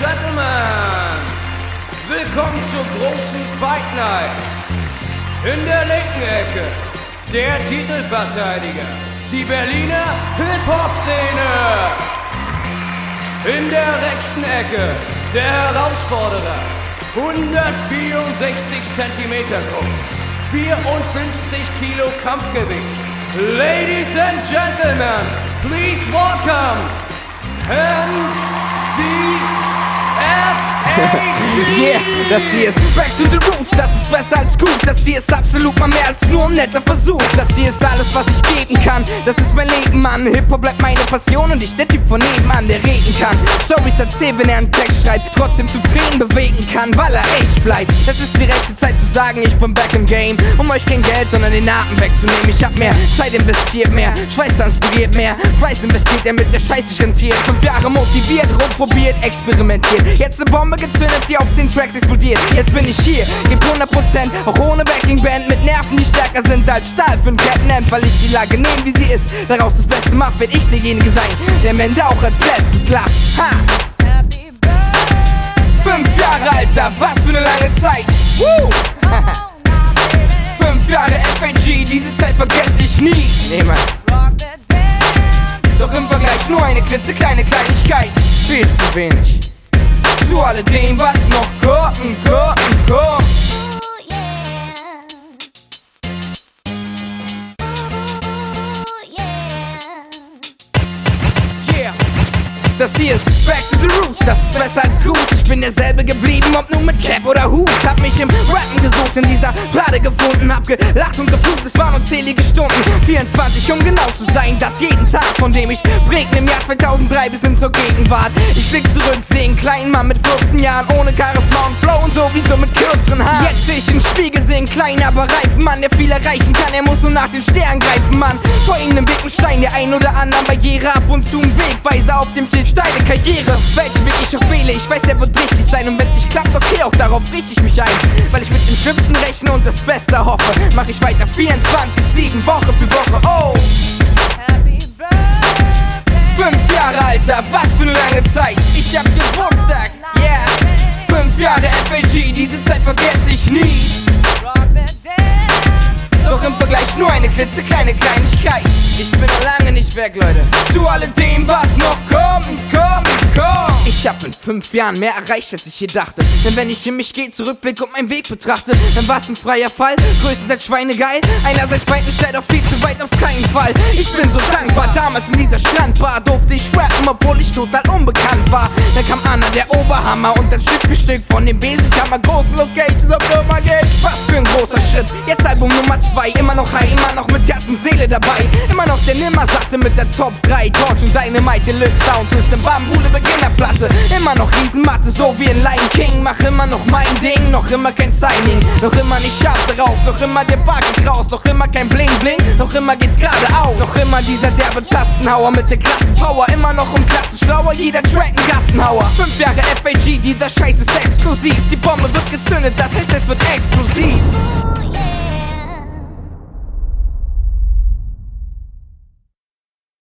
Gentlemen, willkommen zur großen Fight Night. In der linken Ecke der Titelverteidiger, die Berliner Hip-Hop-Szene. In der rechten Ecke der Herausforderer, 164 cm groß, 54 Kilo Kampfgewicht. Ladies and Gentlemen, please welcome Yeah, das hier ist Back to the Roots, das ist besser als gut. Das hier ist absolut mal mehr als nur ein netter Versuch. Das hier ist alles, was ich geben kann. Das ist mein Leben, Mann. Hip-Hop bleibt meine Passion und ich der Typ von nebenan, der reden kann. Storys erzählt, wenn er einen Text schreibt, trotzdem zu Tränen bewegen kann, weil er echt bleibt. Es ist die rechte Zeit zu sagen, ich bin back im Game, um euch kein Geld, sondern den Atem wegzunehmen. Ich hab mehr Zeit investiert, mehr Schweiß transpiriert, mehr Fleiß investiert, der mit der Scheiße sich rentiert. 5 Jahre motiviert, rumprobiert, experimentiert. Jetzt eine Bombe gezündet, die auf 10 Tracks explodiert. Jetzt bin ich hier, geb 100%, auch ohne Backing-Band, mit Nerven, die stärker sind als Stahl für ein Catnap, weil ich die Lage nehme, wie sie ist, daraus das Beste macht, werd ich derjenige sein, der am Ende auch als letztes lacht. Ha! 5 Jahre, Alter, was für eine lange Zeit. 5 Jahre FAG, diese Zeit vergesse ich nie. Nee, Mann. Doch im Vergleich nur eine klitzekleine Kleinigkeit, viel zu wenig zu alledem, was noch kommt. Das hier ist Back to the Roots, das ist besser als gut. Ich bin derselbe geblieben, ob nun mit Cap oder Hut. Hab mich im Rappen gesucht, in dieser Plade gefunden. Hab gelacht und geflucht, es waren unzählige Stunden. 24, um genau zu sein, das jeden Tag, von dem ich prägend im Jahr 2003 bis hin zur Gegenwart. Ich blick zurück, seh einen kleinen Mann mit 14 Jahren, ohne Charisma und Flow und sowieso mit kürzeren Haaren. Jetzt seh ich einen Spiegel, seh einen kleinen, aber reifen Mann, der viel erreichen kann. Er muss nur nach den Sternen greifen, Mann. Vor irgendeinem dicken Stein, der ein oder anderen Barriere ab und zu ein Wegweiser auf dem Schild. Steile Karriere, welchen Weg ich auch wähle, ich weiß, er wird richtig sein. Und wenn's nicht klappt, okay, auch darauf richte ich mich ein. Weil ich mit dem Schlimmsten rechne und das Beste hoffe, mach ich weiter 24/7, Woche für Woche, oh. 5 Jahre, Alter, was für eine lange Zeit. Ich hab Geburtstag, yeah. 5 Jahre FAG, diese Zeit vergesse ich nie. Doch im Vergleich nur eine klitzekleine Kleinigkeit. Ich bin noch lange nicht weg, Leute. Zu alledem, was noch kommt. Ich hab in 5 Jahren mehr erreicht, als ich je dachte. Denn wenn ich in mich gehe, zurückblicke und meinen Weg betrachte, dann war's ein freier Fall, größtenteils schweinegeil. Einerseits zweitens stellt auch viel zu weit, auf keinen Fall. Ich bin so dankbar, damals in dieser Strandbar durfte ich rappen, obwohl ich total unbekannt war. Dann kam Anna, der Oberhammer, und dann Stück für Stück von den Besenkammer großen Locations auf Firma geht. Was für ein großer Schritt, jetzt Album Nummer 2, immer noch high, immer noch mit Herz und Seele dabei. Immer noch der Nimmersatte mit der Top 3, Torch und Dynamite, Deluxe Sound, ist im Bambule Beginnerplatte. Immer noch Riesenmatte, so wie ein Lion King. Mach immer noch mein Ding, noch immer kein Signing. Noch immer nicht scharf drauf, noch immer der Backen raus. Noch immer kein Bling Bling, noch immer geht's geradeaus. Noch immer dieser derbe Tastenhauer mit der krassen Power. Immer noch um Klassen schlauer, jeder Track ein Gassenhauer. 5 Jahre FAG, dieser Scheiß ist exklusiv. Die Bombe wird gezündet, das heißt es wird explosiv.